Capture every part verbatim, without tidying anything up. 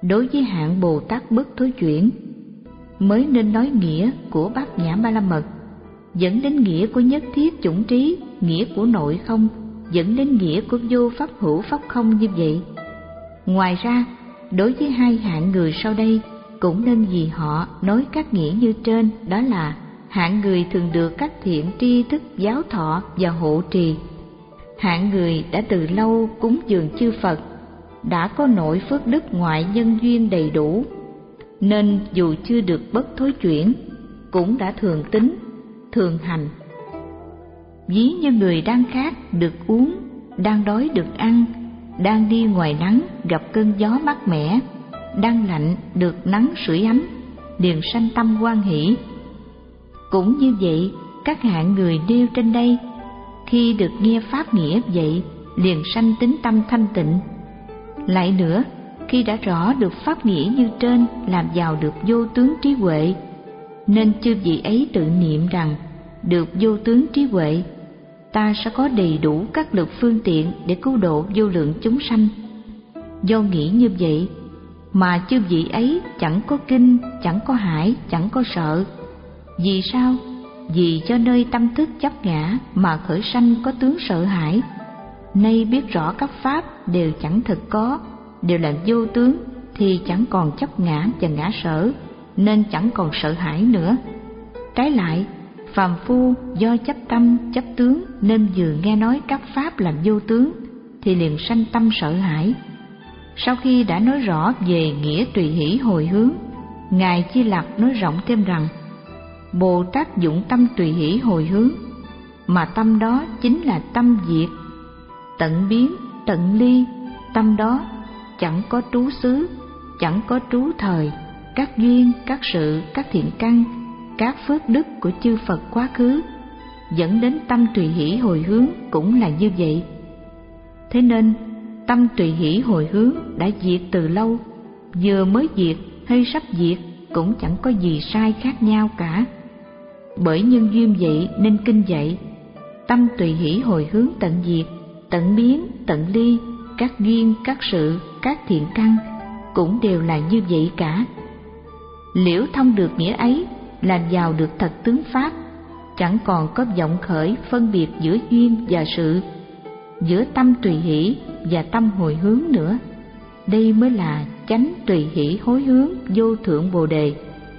đối với hạng Bồ Tát bất thối chuyển, mới nên nói nghĩa của Bát Nhã Ba La Mật, dẫn đến nghĩa của nhất thiết chủng trí, nghĩa của nội không, dẫn đến nghĩa của vô pháp hữu pháp không như vậy. Ngoài ra, đối với hai hạng người sau đây cũng nên vì họ nói các nghĩa như trên, đó là hạng người thường được các thiện tri thức giáo thọ và hộ trì, hạng người đã từ lâu cúng dường chư Phật, đã có nội phước đức ngoại nhân duyên đầy đủ, nên dù chưa được bất thối chuyển cũng đã thường tín, thường hành. Ví như người đang khát được uống, đang đói được ăn, đang đi ngoài nắng gặp cơn gió mát mẻ, đang lạnh được nắng sưởi ấm, liền sanh tâm hoan hỷ. Cũng như vậy, các hạng người nêu trên đây, khi được nghe pháp nghĩa vậy, liền sanh tín tâm thanh tịnh. Lại nữa, khi đã rõ được pháp nghĩa như trên, làm giàu được vô tướng trí huệ, nên chư vị ấy tự niệm rằng được vô tướng trí huệ, ta sẽ có đầy đủ các lực phương tiện để cứu độ vô lượng chúng sanh. Do nghĩ như vậy mà chư vị ấy chẳng có kinh, chẳng có hải, chẳng có sợ. Vì sao? Vì cho nơi tâm thức chấp ngã mà khởi sanh có tướng sợ hãi. Nay biết rõ các pháp đều chẳng thực có, đều là vô tướng, thì chẳng còn chấp ngã và ngã sở, nên chẳng còn sợ hãi nữa. Trái lại, phàm phu do chấp tâm, chấp tướng, nên vừa nghe nói các pháp là vô tướng thì liền sanh tâm sợ hãi. Sau khi đã nói rõ về nghĩa tùy hỷ hồi hướng, Ngài Di Lặc nói rộng thêm rằng Bồ Tát dụng tâm tùy hỷ hồi hướng, mà tâm đó chính là tâm diệt, tận biến, tận ly. Tâm đó chẳng có trú xứ, chẳng có trú thời, các duyên, các sự, các thiện căn, các phước đức của chư Phật quá khứ, dẫn đến tâm tùy hỷ hồi hướng cũng là như vậy. Thế nên tâm tùy hỷ hồi hướng đã diệt từ lâu, vừa mới diệt hay sắp diệt cũng chẳng có gì sai khác nhau cả. Bởi nhân duyên vậy nên kinh dạy tâm tùy hỷ hồi hướng tận diệt, tận biến, tận ly, các duyên, các sự, các thiện căn cũng đều là như vậy cả. Liễu thông được nghĩa ấy, làm giàu được thật tướng pháp, chẳng còn có vọng khởi phân biệt giữa duyên và sự, giữa tâm tùy hỷ và tâm hồi hướng nữa. Đây mới là chánh tùy hỷ hối hướng vô thượng Bồ Đề.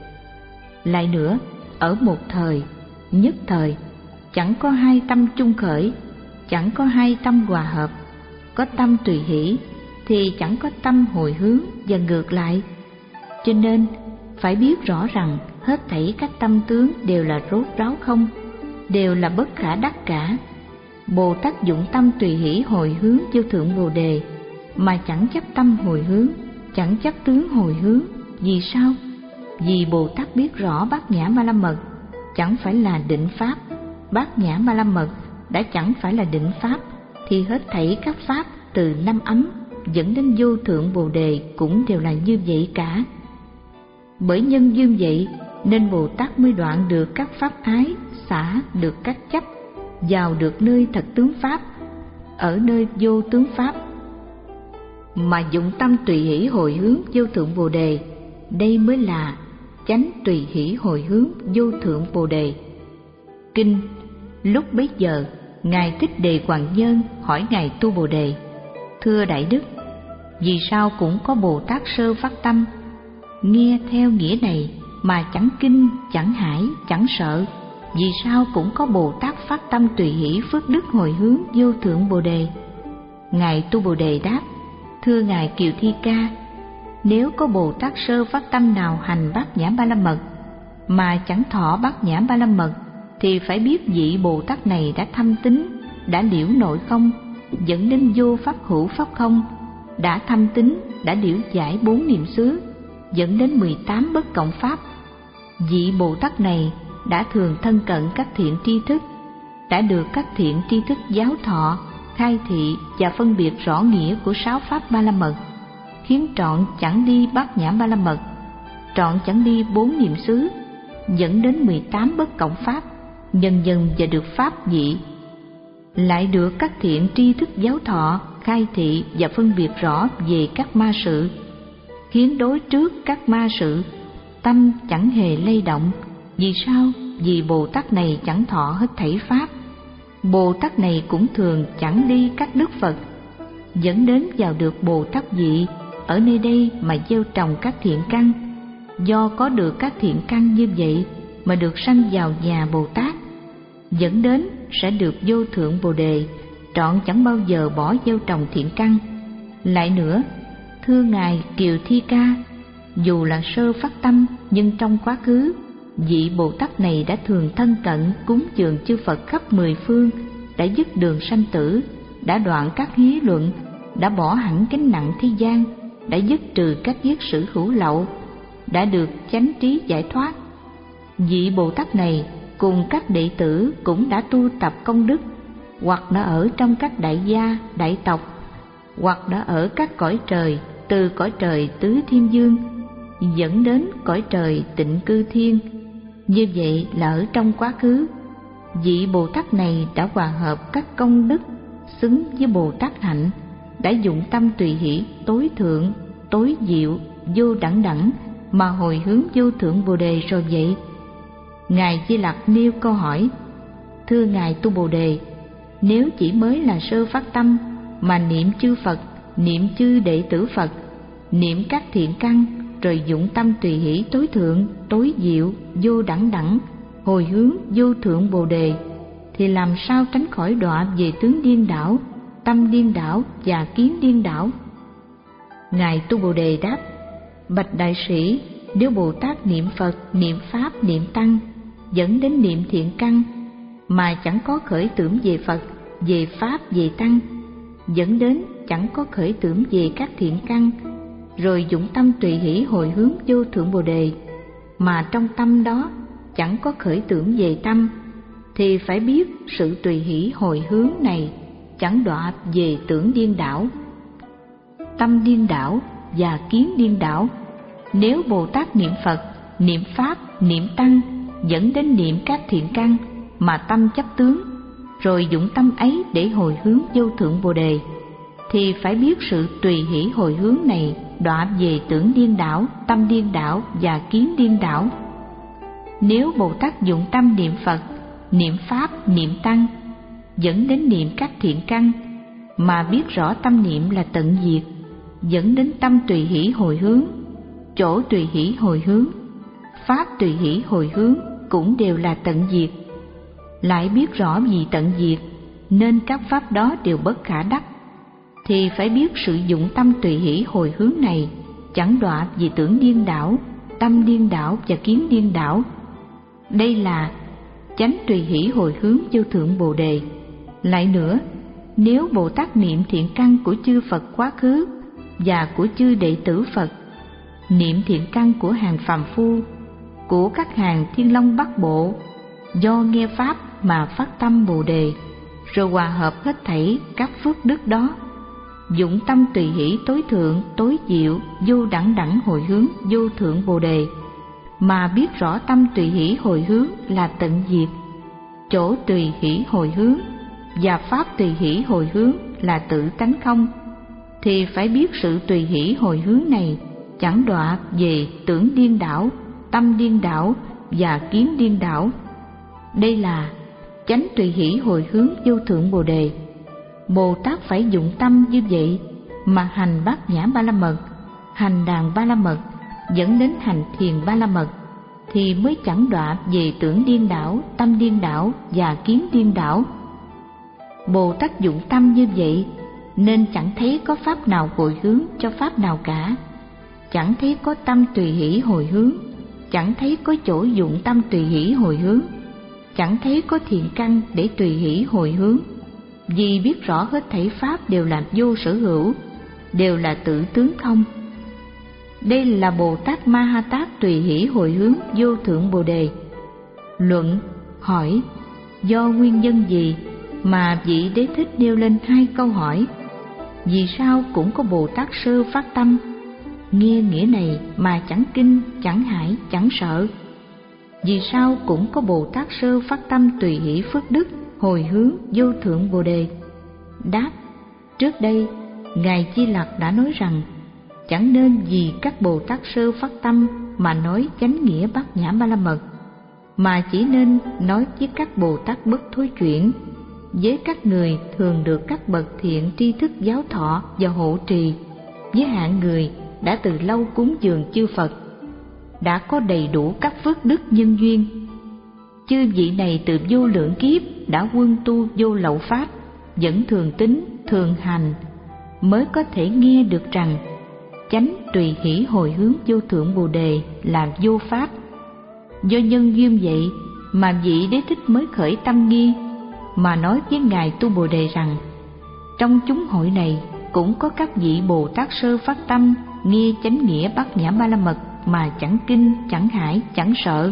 Lại nữa, ở một thời, nhất thời, chẳng có hai tâm chung khởi, chẳng có hai tâm hòa hợp. Có tâm tùy hỷ thì chẳng có tâm hồi hướng và ngược lại. Cho nên phải biết rõ rằng hết thảy các tâm tướng đều là rốt ráo không, đều là bất khả đắc cả. Bồ Tát dụng tâm tùy hỷ hồi hướng vô thượng Bồ Đề, mà chẳng chấp tâm hồi hướng, chẳng chấp tướng hồi hướng. Vì sao? Vì Bồ Tát biết rõ Bát Nhã Ba La Mật chẳng phải là định pháp, Bát Nhã Ba La Mật đã chẳng phải là định pháp, thì hết thảy các pháp từ năm ấm dẫn đến vô thượng Bồ Đề cũng đều là như vậy cả. Bởi nhân duyên vậy nên Bồ Tát mới đoạn được các pháp ái, xả được các chấp, vào được nơi thật tướng pháp, ở nơi vô tướng pháp. Mà dụng tâm tùy hỷ hồi hướng vô thượng Bồ Đề, đây mới là chánh tùy hỷ hồi hướng vô thượng Bồ Đề. Kinh. Lúc bấy giờ, Ngài Thích Đề Hoàng Nhân hỏi Ngài Tu Bồ Đề: Thưa Đại Đức, vì sao cũng có Bồ Tát sơ phát tâm, nghe theo nghĩa này mà chẳng kinh, chẳng hải, chẳng sợ? Vì sao cũng có Bồ Tát phát tâm tùy hỷ phước đức hồi hướng vô thượng Bồ Đề? Ngài Tu Bồ Đề đáp: Thưa Ngài Kiều Thi Ca, nếu có Bồ Tát sơ phát tâm nào hành Bát Nhã Ba La Mật mà chẳng thọ Bát Nhã Ba La Mật, thì phải biết vị Bồ Tát này đã thâm tín, đã liễu nội không, dẫn đến vô pháp hữu pháp không, đã thâm tín, đã liễu giải bốn niệm xứ, dẫn đến mười tám bất cộng pháp. Vị Bồ Tát này đã thường thân cận các thiện tri thức, đã được các thiện tri thức giáo thọ, khai thị và phân biệt rõ nghĩa của sáu pháp Ba La Mật, khiến trọn chẳng đi Bát Nhã Ba La Mật, trọn chẳng đi bốn niệm xứ, dẫn đến mười tám bất cộng pháp, dần dần và được pháp vị. Lại được các thiện tri thức giáo thọ, khai thị và phân biệt rõ về các ma sự, khiến đối trước các ma sự tâm chẳng hề lay động. Vì sao? Vì Bồ Tát này chẳng thọ hết thảy pháp. Bồ Tát này cũng thường chẳng ly các đức Phật, dẫn đến vào được Bồ Tát vị ở nơi đây mà gieo trồng các thiện căn. Do có được các thiện căn như vậy mà được sanh vào nhà Bồ Tát, dẫn đến sẽ được vô thượng Bồ Đề, trọn chẳng bao giờ bỏ gieo trồng thiện căn. Lại nữa, thưa Ngài Kiều Thi Ca, dù là sơ phát tâm nhưng trong quá khứ, vị Bồ Tát này đã thường thân cận cúng dường chư Phật khắp mười phương, đã dứt đường sanh tử, đã đoạn các hí luận, đã bỏ hẳn gánh nặng thế gian, đã dứt trừ các giết sử hữu lậu, đã được chánh trí giải thoát. Vị Bồ Tát này cùng các đệ tử cũng đã tu tập công đức, hoặc đã ở trong các đại gia, đại tộc, hoặc đã ở các cõi trời, từ cõi trời tứ thiên dương dẫn đến cõi trời tịnh cư thiên. Như vậy là ở trong quá khứ, vị Bồ Tát này đã hòa hợp các công đức xứng với Bồ Tát hạnh, đã dụng tâm tùy hỷ tối thượng, tối diệu, vô đẳng đẳng mà hồi hướng vô thượng Bồ Đề rồi vậy. Ngài Di Lặc nêu câu hỏi: thưa Ngài Tu Bồ Đề, nếu chỉ mới là sơ phát tâm mà niệm chư Phật, niệm chư đệ tử Phật, niệm các thiện căn, rồi dụng tâm tùy hỷ tối thượng, tối diệu, vô đẳng đẳng, hồi hướng vô thượng Bồ Đề, thì làm sao tránh khỏi đọa về tướng điên đảo, tâm điên đảo và kiến điên đảo? Ngài Tu Bồ Đề đáp: bạch đại sĩ, nếu Bồ Tát niệm Phật, niệm Pháp, niệm Tăng dẫn đến niệm thiện căn mà chẳng có khởi tưởng về Phật, về Pháp, về Tăng, dẫn đến chẳng có khởi tưởng về các thiện căn, rồi dụng tâm tùy hỷ hồi hướng vô thượng Bồ Đề mà trong tâm đó chẳng có khởi tưởng về tâm, thì phải biết sự tùy hỷ hồi hướng này chẳng đọa về tưởng điên đảo, tâm điên đảo và kiến điên đảo. Nếu Bồ Tát niệm Phật, niệm Pháp, niệm Tăng dẫn đến niệm các thiện căn mà tâm chấp tướng, rồi dụng tâm ấy để hồi hướng vô thượng Bồ Đề, thì phải biết sự tùy hỷ hồi hướng này đọa về tưởng điên đảo, tâm điên đảo và kiến điên đảo. Nếu Bồ Tát dụng tâm niệm Phật, niệm Pháp, niệm Tăng dẫn đến niệm các thiện căn mà biết rõ tâm niệm là tận diệt, dẫn đến tâm tùy hỷ hồi hướng, chỗ tùy hỷ hồi hướng, Pháp tùy hỷ hồi hướng cũng đều là tận diệt, lại biết rõ vì tận diệt nên các pháp đó đều bất khả đắc, thì phải biết sử dụng tâm tùy hỷ hồi hướng này chẳng đọa vì tưởng điên đảo, tâm điên đảo và kiến điên đảo. Đây là chánh tùy hỷ hồi hướng vô thượng Bồ Đề. Lại nữa, nếu Bồ Tát niệm thiện căn của chư Phật quá khứ và của chư đệ tử Phật, niệm thiện căn của hàng phàm phu, của các hàng thiên long bắc bộ, do nghe pháp mà phát tâm Bồ Đề, rồi hòa hợp hết thảy các phước đức đó, dụng tâm tùy hỷ tối thượng, tối diệu, vô đẳng đẳng hồi hướng vô thượng Bồ Đề, mà biết rõ tâm tùy hỷ hồi hướng là tận diệt, chỗ tùy hỷ hồi hướng và pháp tùy hỷ hồi hướng là tự tánh không, thì phải biết sự tùy hỷ hồi hướng này chẳng đọa về tưởng điên đảo, tâm điên đảo và kiến điên đảo. Đây là chánh tùy hỷ hồi hướng vô thượng Bồ Đề. Bồ Tát phải dụng tâm như vậy mà hành bát nhã ba la mật, hành đàn ba la mật, dẫn đến hành thiền ba la mật, thì mới chẳng đọa về tưởng điên đảo, tâm điên đảo và kiến điên đảo. Bồ Tát dụng tâm như vậy nên chẳng thấy có pháp nào hồi hướng cho pháp nào cả, chẳng thấy có tâm tùy hỷ hồi hướng, chẳng thấy có chỗ dụng tâm tùy hỷ hồi hướng, chẳng thấy có thiện căn để tùy hỷ hồi hướng, vì biết rõ hết thảy pháp đều là vô sở hữu, đều là tự tướng không. Đây là Bồ Tát Ma Ha Tát tùy hỷ hồi hướng vô thượng Bồ Đề. Luận hỏi: do nguyên nhân gì mà vị Đế Thích nêu lên hai câu hỏi? Vì sao cũng có Bồ Tát sơ phát tâm, nghe nghĩa này mà chẳng kinh, chẳng hãi, chẳng sợ? Vì sao cũng có Bồ Tát sơ phát tâm tùy hỷ phước đức hồi hướng vô thượng Bồ Đề? Đáp: trước đây Ngài Di Lặc đã nói rằng chẳng nên vì các Bồ Tát sơ phát tâm mà nói chánh nghĩa bát nhã ba la mật, mà chỉ nên nói với các Bồ Tát bất thối chuyển, với các người thường được các bậc thiện tri thức giáo thọ và hộ trì, với hạng người đã từ lâu cúng dường chư Phật, đã có đầy đủ các phước đức nhân duyên. Chư vị này từ vô lượng kiếp đã quân tu vô lậu pháp, vẫn thường tín thường hành, mới có thể nghe được rằng chánh tùy hỷ hồi hướng vô thượng Bồ đề là vô pháp. Do nhân duyên vậy mà vị Đế Thích mới khởi tâm nghi, mà nói với ngài Tu Bồ Đề rằng: trong chúng hội này cũng có các vị Bồ Tát sơ phát tâm nghe chánh nghĩa bát nhã ba la mật mà chẳng kinh, chẳng hải, chẳng sợ.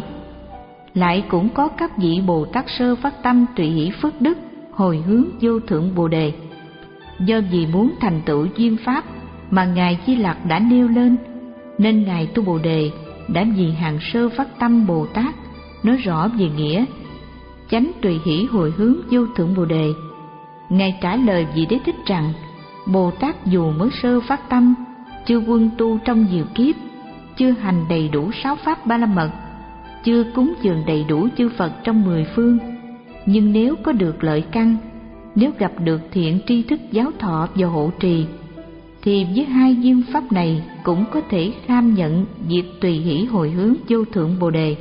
Lại cũng có các vị Bồ Tát sơ phát tâm tùy hỷ phước đức hồi hướng vô thượng Bồ đề. Do vì muốn thành tựu duyên pháp mà ngài Di Lặc đã nêu lên, nên ngài Tu Bồ Đề đã vì hàng sơ phát tâm Bồ Tát nói rõ về nghĩa chánh tùy hỷ hồi hướng vô thượng Bồ đề. Ngài trả lời vị Đế Thích rằng: Bồ Tát dù mới sơ phát tâm, chưa quân tu trong nhiều kiếp, chưa hành đầy đủ sáu pháp ba la mật, chưa cúng dường đầy đủ chư Phật trong mười phương, nhưng nếu có được lợi căn, nếu gặp được thiện tri thức giáo thọ và hộ trì, thì với hai duyên pháp này cũng có thể kham nhận việc tùy hỷ hồi hướng vô thượng Bồ đề.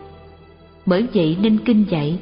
Bởi vậy nên kinh dạy: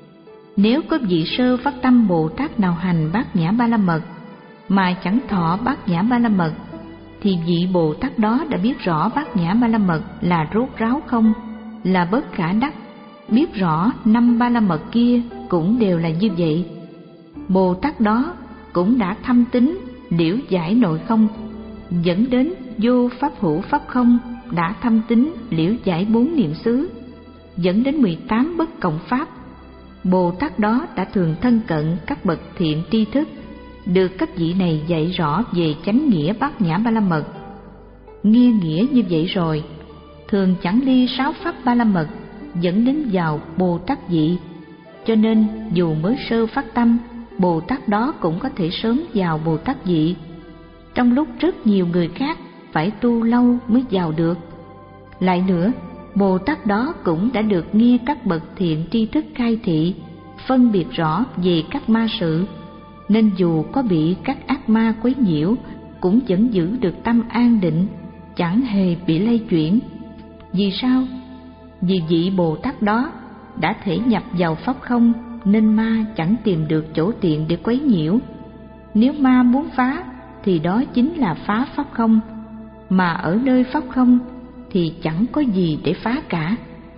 nếu có vị sơ phát tâm Bồ Tát nào hành bát nhã ba la mật mà chẳng thọ bát nhã ba la mật, thì vị Bồ Tát đó đã biết rõ bát nhã ba la mật là rốt ráo không, là bất khả đắc, biết rõ năm ba la mật kia cũng đều là như vậy. Bồ Tát đó cũng đã thâm tín liễu giải nội không, dẫn đến vô pháp hữu pháp không, đã thâm tín liễu giải bốn niệm xứ, dẫn đến mười tám bất cộng pháp. Bồ Tát đó đã thường thân cận các bậc thiện tri thức, được các vị này dạy rõ về chánh nghĩa bát nhã ba la mật. Nghe nghĩa như vậy rồi, thường chẳng ly sáu pháp ba la mật, dẫn đến vào Bồ Tát vị. Cho nên dù mới sơ phát tâm, Bồ Tát đó cũng có thể sớm vào Bồ Tát vị, trong lúc rất nhiều người khác phải tu lâu mới vào được. Lại nữa, Bồ Tát đó cũng đã được nghe các bậc thiện tri thức khai thị, phân biệt rõ về các ma sự, nên dù có bị các ác ma quấy nhiễu cũng vẫn giữ được tâm an định, chẳng hề bị lay chuyển. Vì sao? Vì vị Bồ Tát đó đã thể nhập vào pháp không, nên ma chẳng tìm được chỗ tiện để quấy nhiễu. Nếu ma muốn phá thì đó chính là phá pháp không, mà ở nơi pháp không thì chẳng có gì để phá cả.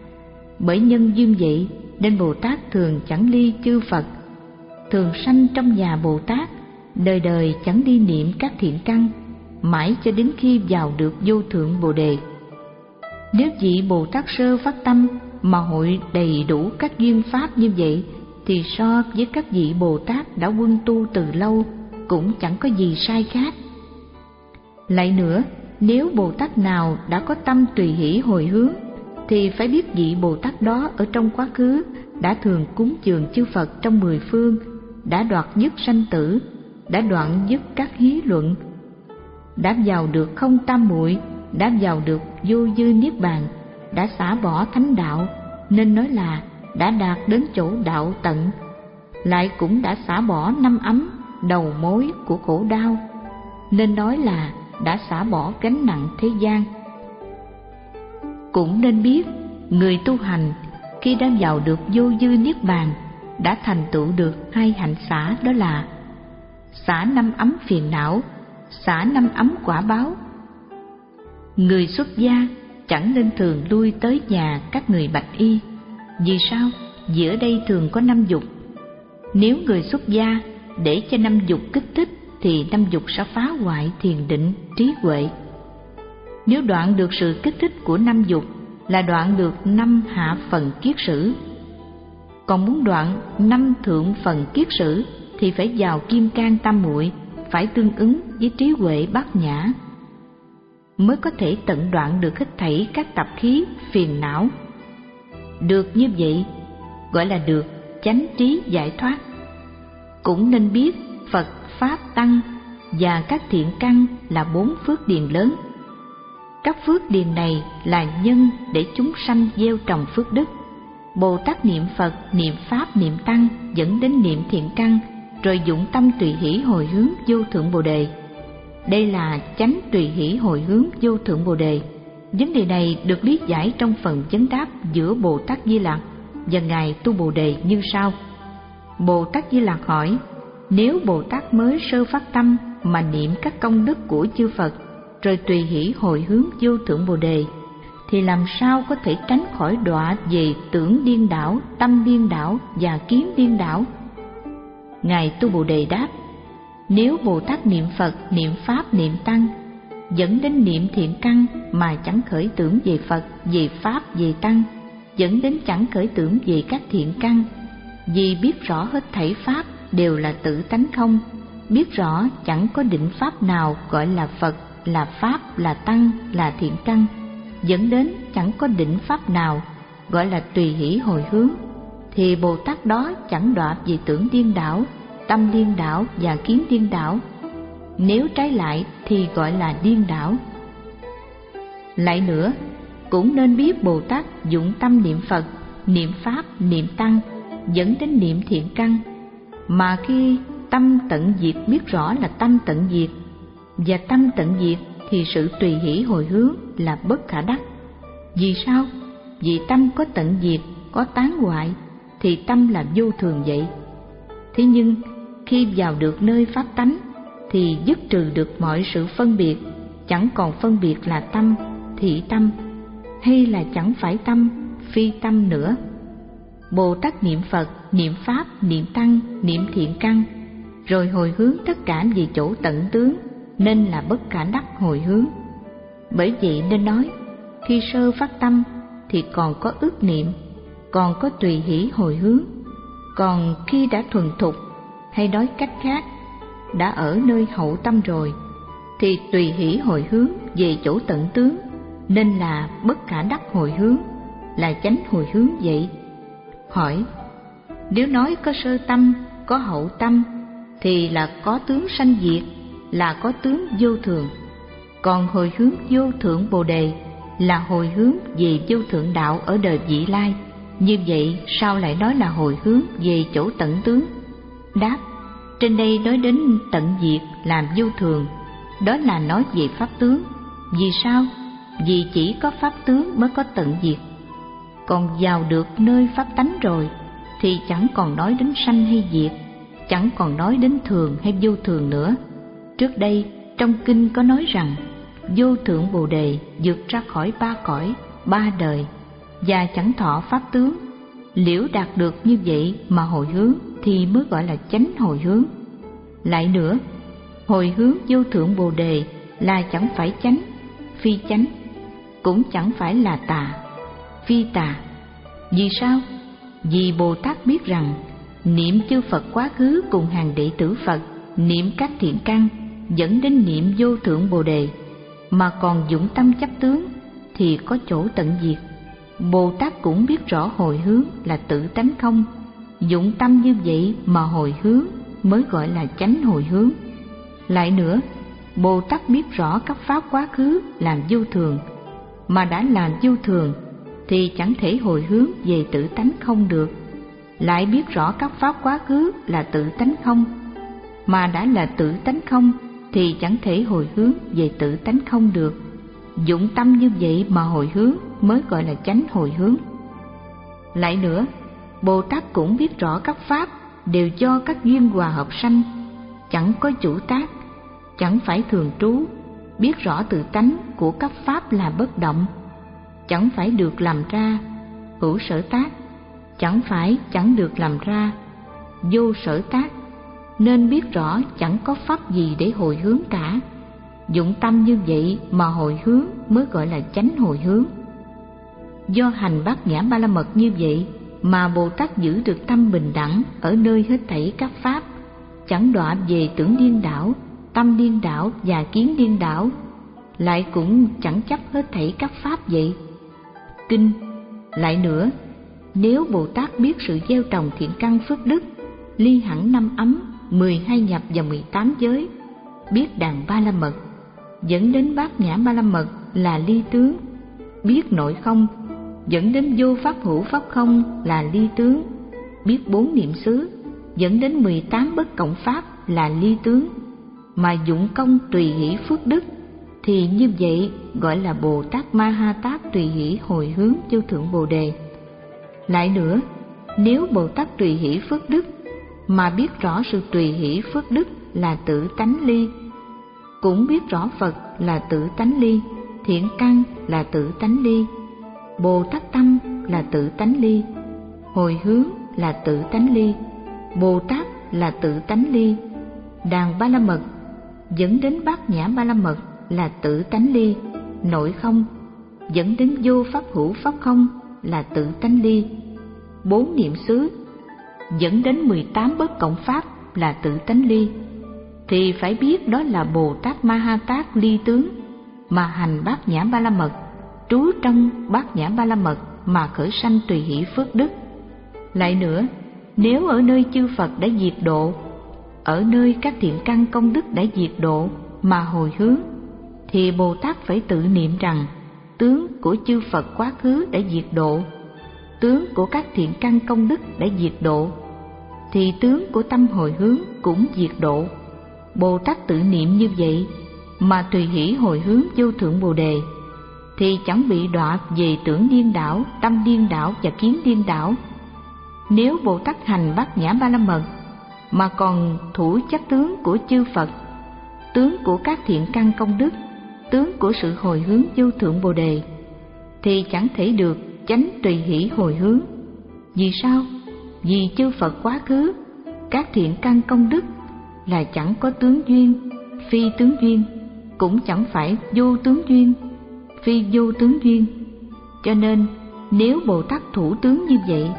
Bởi nhân duyên vậy nên Bồ Tát thường chẳng ly chư Phật, thường sanh trong nhà Bồ Tát, đời đời chẳng đi niệm các thiện căn, mãi cho đến khi vào được vô thượng Bồ đề. Nếu vị Bồ Tát sơ phát tâm mà hội đầy đủ các duyên pháp như vậy, thì so với các vị Bồ Tát đã quân tu từ lâu cũng chẳng có gì sai khác. Lại nữa, nếu Bồ Tát nào đã có tâm tùy hỷ hồi hướng, thì phải biết vị Bồ Tát đó ở trong quá khứ đã thường cúng dường chư Phật trong mười phương, đã đoạt dứt sanh tử, đã đoạn dứt các hí luận, đã vào được không tam muội, đã vào được vô dư niết bàn, đã xả bỏ thánh đạo, nên nói là đã đạt đến chỗ đạo tận. Lại cũng đã xả bỏ năm ấm đầu mối của khổ đau, nên nói là đã xả bỏ gánh nặng thế gian. Cũng nên biết người tu hành khi đã vào được vô dư niết bàn đã thành tựu được hai hạnh xả, đó là xả năm ấm phiền não, xả năm ấm quả báo. Người xuất gia chẳng nên thường lui tới nhà các người bạch y. Vì sao? Vì ở đây thường có năm dục. Nếu người xuất gia để cho năm dục kích thích thì năm dục sẽ phá hoại thiền định, trí huệ. Nếu đoạn được sự kích thích của năm dục là đoạn được năm hạ phần kiết sử. Còn muốn đoạn năm thượng phần kiết sử thì phải vào kim cang tam muội, phải tương ứng với trí huệ bát nhã, mới có thể tận đoạn được hết thảy các tập khí phiền não. Được như vậy gọi là được chánh trí giải thoát. Cũng nên biết Phật Pháp Tăng và các thiện căn là bốn phước điền lớn. Các phước điền này là nhân để chúng sanh gieo trồng phước đức. Bồ Tát niệm Phật, niệm Pháp, niệm Tăng dẫn đến niệm thiện căn, rồi dụng tâm tùy hỷ hồi hướng vô thượng Bồ Đề. Đây là chánh tùy hỷ hồi hướng vô thượng Bồ Đề. Vấn đề này được lý giải trong phần vấn đáp giữa Bồ Tát Di Lặc và Ngài Tu Bồ Đề như sau. Bồ Tát Di Lặc hỏi: nếu Bồ Tát mới sơ phát tâm mà niệm các công đức của chư Phật, rồi tùy hỷ hồi hướng vô thượng Bồ Đề, thì làm sao có thể tránh khỏi đọa về tưởng điên đảo, tâm điên đảo và kiến điên đảo? Ngài Tu Bồ Đề đáp: nếu Bồ Tát niệm Phật, niệm Pháp, niệm Tăng dẫn đến niệm thiện căn mà chẳng khởi tưởng về Phật, về Pháp, về Tăng, dẫn đến chẳng khởi tưởng về các thiện căn, vì biết rõ hết thảy Pháp đều là tự tánh không, biết rõ chẳng có định Pháp nào gọi là Phật, là Pháp, là Tăng, là thiện căn, dẫn đến chẳng có định Pháp nào gọi là tùy hỷ hồi hướng, thì Bồ Tát đó chẳng đọa về tưởng điên đảo, tâm điên đảo và kiến điên đảo. Nếu trái lại thì gọi là điên đảo. Lại nữa, cũng nên biết Bồ Tát dụng tâm niệm Phật, niệm Pháp, niệm Tăng dẫn đến niệm thiện căn, mà khi tâm tận diệt biết rõ là tâm tận diệt, và tâm tận diệt thì sự tùy hỷ hồi hướng là bất khả đắc. Vì sao? Vì tâm có tận diệt, có tán hoại thì tâm là vô thường vậy. Thế nhưng khi vào được nơi pháp tánh thì dứt trừ được mọi sự phân biệt, chẳng còn phân biệt là tâm, thị tâm, hay là chẳng phải tâm, phi tâm nữa. Bồ Tát niệm Phật, niệm Pháp, niệm Tăng, niệm thiện căn, rồi hồi hướng tất cả về chỗ tận tướng, nên là bất khả đắc hồi hướng. Bởi vậy nên nói, khi sơ phát tâm thì còn có ước niệm, còn có tùy hỷ hồi hướng, còn khi đã thuần thục, hay nói cách khác, đã ở nơi hậu tâm rồi, thì tùy hỷ hồi hướng về chỗ tận tướng, nên là bất khả đắc hồi hướng, là chánh hồi hướng vậy. Hỏi: nếu nói có sơ tâm, có hậu tâm, thì là có tướng sanh diệt, là có tướng vô thường. Còn hồi hướng vô thượng Bồ Đề là hồi hướng về vô thượng đạo ở đời vị lai. Như vậy sao lại nói là hồi hướng về chỗ tận tướng? Đáp: trên đây nói đến tận diệt làm vô thường, đó là nói về pháp tướng. Vì sao? Vì chỉ có pháp tướng mới có tận diệt. Còn vào được nơi pháp tánh rồi thì chẳng còn nói đến sanh hay diệt, chẳng còn nói đến thường hay vô thường nữa. Trước đây trong kinh có nói rằng vô thượng Bồ Đề vượt ra khỏi ba cõi, ba đời và chẳng thọ pháp tướng. Liễu đạt được như vậy mà hồi hướng thì mới gọi là chánh hồi hướng. Lại nữa, hồi hướng vô thượng Bồ Đề là chẳng phải chánh, phi chánh, cũng chẳng phải là tà, phi tà. Vì sao? Vì Bồ Tát biết rằng niệm chư Phật quá khứ cùng hàng đệ tử Phật, niệm các thiện căn dẫn đến niệm vô thượng Bồ Đề, mà còn dụng tâm chấp tướng thì có chỗ tận diệt. Bồ Tát cũng biết rõ hồi hướng là tự tánh không, dụng tâm như vậy mà hồi hướng mới gọi là chánh hồi hướng. Lại nữa, Bồ Tát biết rõ các pháp quá khứ làm vô thường, mà đã làm vô thường thì chẳng thể hồi hướng về tự tánh không được. Lại biết rõ các pháp quá khứ là tự tánh không, mà đã là tự tánh không thì chẳng thể hồi hướng về tự tánh không được. Dụng tâm như vậy mà hồi hướng mới gọi là chánh hồi hướng. Lại nữa, Bồ Tát cũng biết rõ các pháp đều do các duyên hòa hợp sanh, chẳng có chủ tác, chẳng phải thường trú, biết rõ tự tánh của các pháp là bất động, chẳng phải được làm ra, hữu sở tác, chẳng phải chẳng được làm ra, vô sở tác, nên biết rõ chẳng có pháp gì để hồi hướng cả. Dụng tâm như vậy mà hồi hướng mới gọi là chánh hồi hướng. Do hành bát nhã ba la mật như vậy mà Bồ Tát giữ được tâm bình đẳng ở nơi hết thảy các pháp, chẳng đọa về tưởng điên đảo, tâm điên đảo và kiến điên đảo, lại cũng chẳng chấp hết thảy các pháp vậy. Kinh. Lại nữa, nếu Bồ Tát biết sự gieo trồng thiện căn phước đức, ly hẳn năm ấm, mười hai nhập và mười tám giới, biết đàn ba la mật, dẫn đến bát nhã ba la mật là ly tướng, biết nội không, dẫn đến vô pháp hữu pháp không là ly tướng, biết bốn niệm xứ, dẫn đến mười tám bất cộng pháp là ly tướng, mà dụng công tùy hỷ phước đức, thì như vậy gọi là Bồ Tát Ma Ha Tát tùy hỷ hồi hướng vô thượng Bồ Đề. Lại nữa, nếu Bồ Tát tùy hỷ phước đức mà biết rõ sự tùy hỷ phước đức là tự tánh ly, cũng biết rõ Phật là tự tánh ly, thiện căn là tự tánh ly, Bồ Tát tâm là tự tánh ly, hồi hướng là tự tánh ly, Bồ Tát là tự tánh ly, đàn ba la mật dẫn đến bát nhã ba la mật là tự tánh ly, nội không dẫn đến vô pháp hữu pháp không là tự tánh ly, bốn niệm xứ dẫn đến mười tám bất cộng pháp là tự tánh ly, thì phải biết đó là Bồ Tát Ma Ha Tát ly tướng mà hành bát nhã ba la mật, trú trong bát nhã ba la mật mà khởi sanh tùy hỷ phước đức. Lại nữa, nếu ở nơi chư Phật đã diệt độ, ở nơi các thiện căn công đức đã diệt độ mà hồi hướng, thì Bồ Tát phải tự niệm rằng tướng của chư Phật quá khứ đã diệt độ, tướng của các thiện căn công đức đã diệt độ, thì tướng của tâm hồi hướng cũng diệt độ. Bồ Tát tự niệm như vậy mà tùy hỷ hồi hướng vô thượng Bồ Đề, thì chẳng bị đọa về tưởng điên đảo, tâm điên đảo và kiến điên đảo. Nếu Bồ Tát hành bát nhã ba la mật mà còn thủ chắc tướng của chư Phật, tướng của các thiện căn công đức, tướng của sự hồi hướng vô thượng Bồ Đề, thì chẳng thể được chánh tùy hỷ hồi hướng. Vì sao? Vì chư Phật quá khứ, các thiện căn công đức là chẳng có tướng duyên, phi tướng duyên, cũng chẳng phải vô tướng duyên, phi vô tướng duyên. Cho nên nếu Bồ Tát thủ tướng như vậy,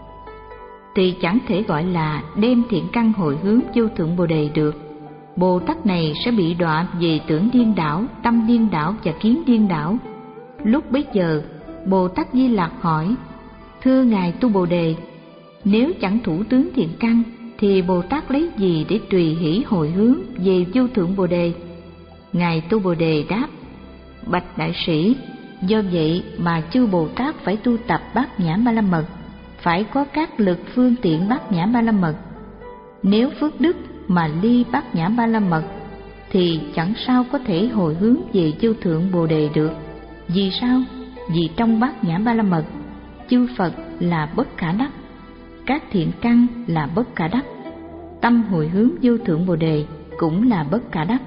thì chẳng thể gọi là đem thiện căn hồi hướng vô thượng Bồ Đề được. Bồ Tát này sẽ bị đọa về tưởng điên đảo, tâm điên đảo và kiến điên đảo. Lúc bấy giờ, Bồ Tát Di Lặc hỏi: Thưa Ngài Tu Bồ Đề, nếu chẳng thủ tướng thiện căn, thì Bồ Tát lấy gì để tùy hỷ hồi hướng về vô thượng Bồ Đề? Ngài Tu Bồ Đề đáp: Bạch đại sĩ, do vậy mà chư Bồ Tát phải tu tập bát nhã ba la mật, phải có các lực phương tiện bát nhã ba la mật. Nếu phước đức mà ly bát nhã ba la mật, thì chẳng sao có thể hồi hướng về vô thượng Bồ Đề được. Vì sao? Vì trong bát nhã ba la mật, chư Phật là bất khả đắc, các thiện căn là bất khả đắc, tâm hồi hướng vô thượng Bồ Đề cũng là bất khả đắc.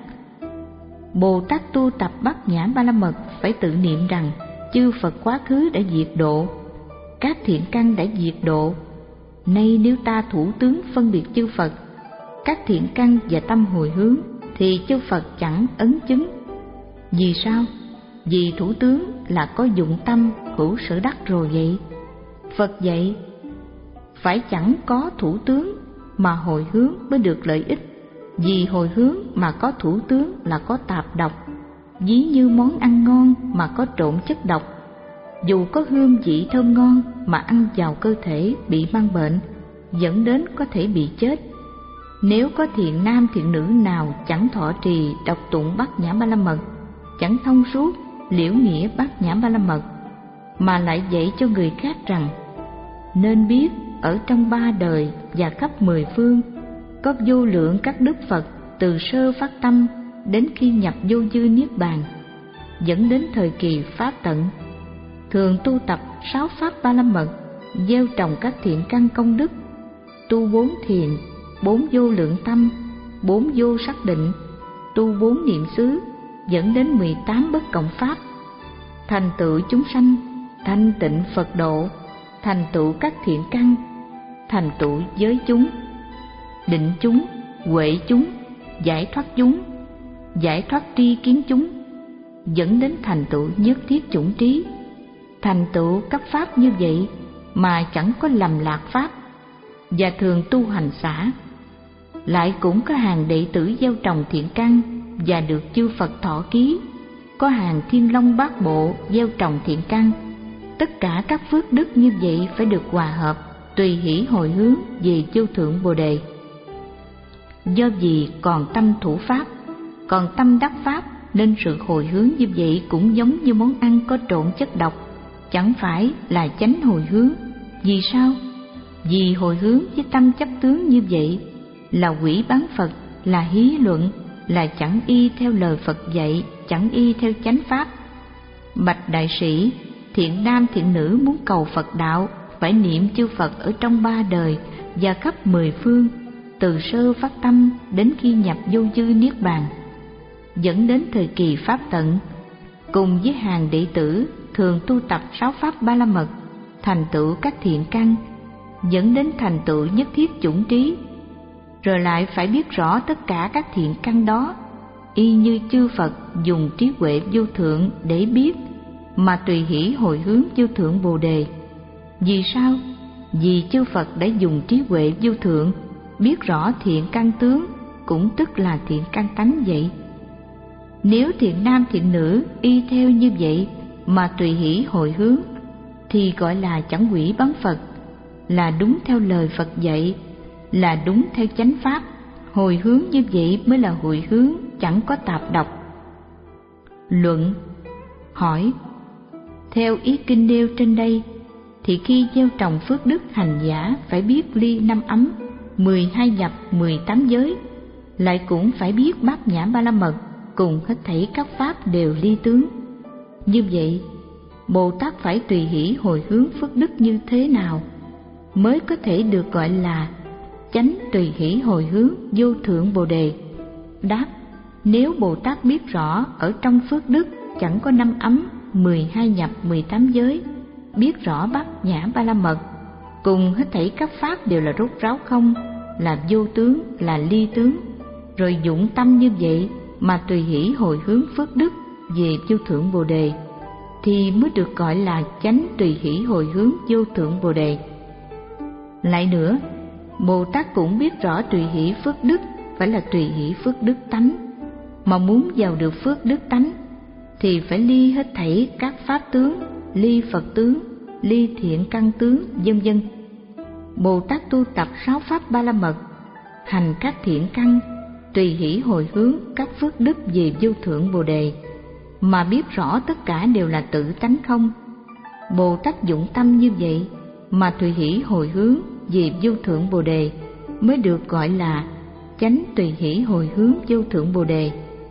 Bồ Tát tu tập bát nhã ba la mật phải tự niệm rằng chư Phật quá khứ đã diệt độ, các thiện căn đã diệt độ. Nay nếu ta thủ tướng phân biệt chư Phật, các thiện căn và tâm hồi hướng, thì chư Phật chẳng ấn chứng. Vì sao? Vì thủ tướng là có dụng tâm hữu sở đắc rồi vậy. Phật dạy phải chẳng có thủ tướng mà hồi hướng mới được lợi ích. Vì hồi hướng mà có thủ tướng là có tạp độc, ví như món ăn ngon mà có trộn chất độc. Dù có hương vị thơm ngon mà ăn vào cơ thể bị mang bệnh, dẫn đến có thể bị chết. Nếu có thiện nam thiện nữ nào chẳng thọ trì đọc tụng bát nhã ba la mật, chẳng thông suốt liễu nghĩa bát nhã ba la mật, mà lại dạy cho người khác rằng nên biết ở trong ba đời và khắp mười phương có vô lượng các đức Phật từ sơ phát tâm đến khi nhập vô dư niết bàn, dẫn đến thời kỳ pháp tận, thường tu tập sáu pháp ba la mật, gieo trồng các thiện căn công đức, tu bốn thiền, bốn vô lượng tâm, bốn vô sắc định, tu bốn niệm xứ, dẫn đến mười tám bất cộng pháp, thành tựu chúng sanh, thanh tịnh Phật độ, thành tựu các thiện căn, thành tựu giới chúng, định chúng, huệ chúng, giải thoát chúng, giải thoát tri kiến chúng, dẫn đến thành tựu nhất thiết chủng trí. Thành tựu các pháp như vậy mà chẳng có lầm lạc pháp, và thường tu hành xả. Lại cũng có hàng đệ tử gieo trồng thiện căn và được chư Phật thọ ký, có hàng thiên long bát bộ gieo trồng thiện căn. Tất cả các phước đức như vậy phải được hòa hợp, tùy hỷ hồi hướng về vô thượng Bồ Đề. Do vì còn tâm thủ pháp, Còn tâm đắc pháp nên sự hồi hướng như vậy cũng giống như món ăn có trộn chất độc, chẳng phải là chánh hồi hướng. Vì sao? Vì hồi hướng với tâm chấp tướng như vậy là quỷ bán Phật, là hí luận, là chẳng y theo lời Phật dạy, chẳng y theo chánh pháp. Bạch đại sĩ, thiện nam thiện nữ muốn cầu Phật đạo phải niệm chư Phật ở trong ba đời và khắp mười phương, từ sơ phát tâm đến khi nhập vô dư niết bàn. Dẫn đến thời kỳ pháp tận, cùng với hàng đệ tử thường tu tập sáu pháp ba la mật, thành tựu các thiện căn, dẫn đến thành tựu nhất thiết chủng trí. Rồi lại phải biết rõ tất cả các thiện căn đó, y như chư Phật dùng trí huệ vô thượng để biết, mà tùy hỷ hồi hướng vô thượng Bồ Đề. Vì sao? Vì chư Phật đã dùng trí huệ vô thượng biết rõ thiện căn tướng, cũng tức là thiện căn tánh vậy. Nếu thiện nam thiện nữ y theo như vậy mà tùy hỷ hồi hướng thì gọi là chẳng quỷ bắn Phật, là đúng theo lời Phật dạy, là đúng theo chánh pháp. Hồi hướng như vậy mới là hồi hướng chẳng có tạp độc. Luận: hỏi, theo ý kinh nêu trên đây thì khi gieo trồng phước đức hành giả phải biết ly năm ấm, mười hai nhập, mười tám giới, lại cũng phải biết bát nhã ba la mật cùng hết thảy các pháp đều ly tướng. Như vậy, Bồ Tát phải tùy hỷ hồi hướng phước đức như thế nào mới có thể được gọi là chánh tùy hỷ hồi hướng vô thượng Bồ Đề? Đáp: nếu Bồ Tát biết rõ ở trong phước đức chẳng có năm ấm, mười hai nhập, mười tám giới, biết rõ bát nhã ba la mật cùng hết thảy các pháp đều là rốt ráo không, là vô tướng, là ly tướng, rồi dụng tâm như vậy mà tùy hỷ hồi hướng phước đức về vô thượng Bồ Đề, thì mới được gọi là chánh tùy hỷ hồi hướng vô thượng Bồ Đề. Lại nữa, Bồ Tát cũng biết rõ tùy hỷ phước đức phải là tùy hỷ phước đức tánh, mà muốn vào được phước đức tánh thì phải ly hết thảy các pháp tướng, ly Phật tướng, ly thiện căn tướng, vân vân. Bồ Tát tu tập sáu pháp ba la mật, hành các thiện căn, tùy hỷ hồi hướng các phước đức về vô thượng Bồ Đề, mà biết rõ tất cả đều là tự tánh không. Bồ Tát dụng tâm như vậy mà tùy hỷ hồi hướng về vô thượng Bồ Đề mới được gọi là chánh tùy hỷ hồi hướng vô thượng Bồ Đề.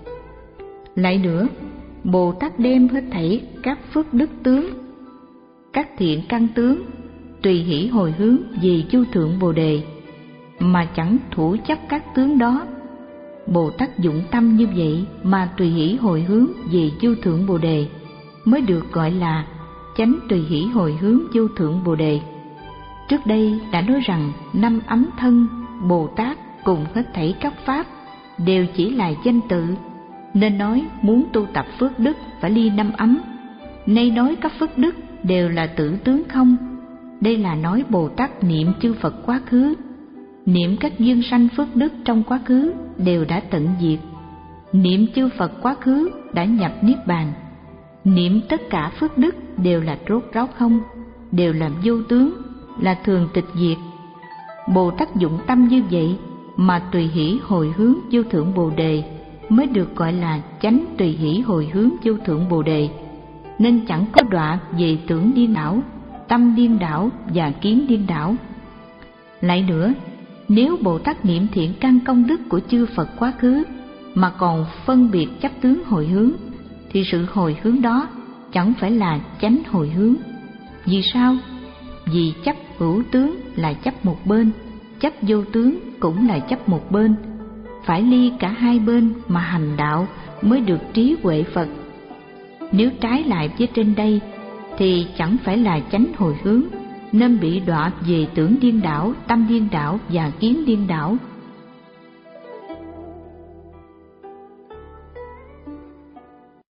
Lại nữa, Bồ Tát đem hết thảy các phước đức tướng, các thiện căn tướng, tùy hỷ hồi hướng về vô thượng Bồ Đề, mà chẳng thủ chấp các tướng đó. Bồ Tát dụng tâm như vậy mà tùy hỷ hồi hướng về vô thượng Bồ Đề mới được gọi là chánh tùy hỷ hồi hướng vô thượng Bồ Đề. Trước đây đã nói rằng năm ấm thân Bồ Tát cùng hết thảy các pháp đều chỉ là danh tự, nên nói muốn tu tập phước đức phải ly năm ấm. Nay nói các phước đức đều là tự tướng không, đây là nói Bồ Tát niệm chư Phật quá khứ, niệm các duyên sanh phước đức trong quá khứ đều đã tận diệt, niệm chư Phật quá khứ đã nhập niết bàn, niệm tất cả phước đức đều là rốt ráo không, đều là vô tướng, là thường tịch diệt. Bồ Tát dụng tâm như vậy mà tùy hỷ hồi hướng vô thượng Bồ Đề mới được gọi là chánh tùy hỷ hồi hướng vô thượng Bồ Đề, nên chẳng có đọa về tưởng điên đảo, tâm điên đảo và kiến điên đảo. Lại nữa, nếu Bồ Tát niệm thiện căn công đức của chư Phật quá khứ mà còn phân biệt chấp tướng hồi hướng, thì sự hồi hướng đó chẳng phải là chánh hồi hướng. Vì sao? Vì chấp hữu tướng là chấp một bên, chấp vô tướng cũng là chấp một bên, phải ly cả hai bên mà hành đạo mới được trí huệ Phật. Nếu trái lại với trên đây thì chẳng phải là chánh hồi hướng, nên bị đọa về tưởng điên đảo, tâm điên đảo và kiến điên đảo,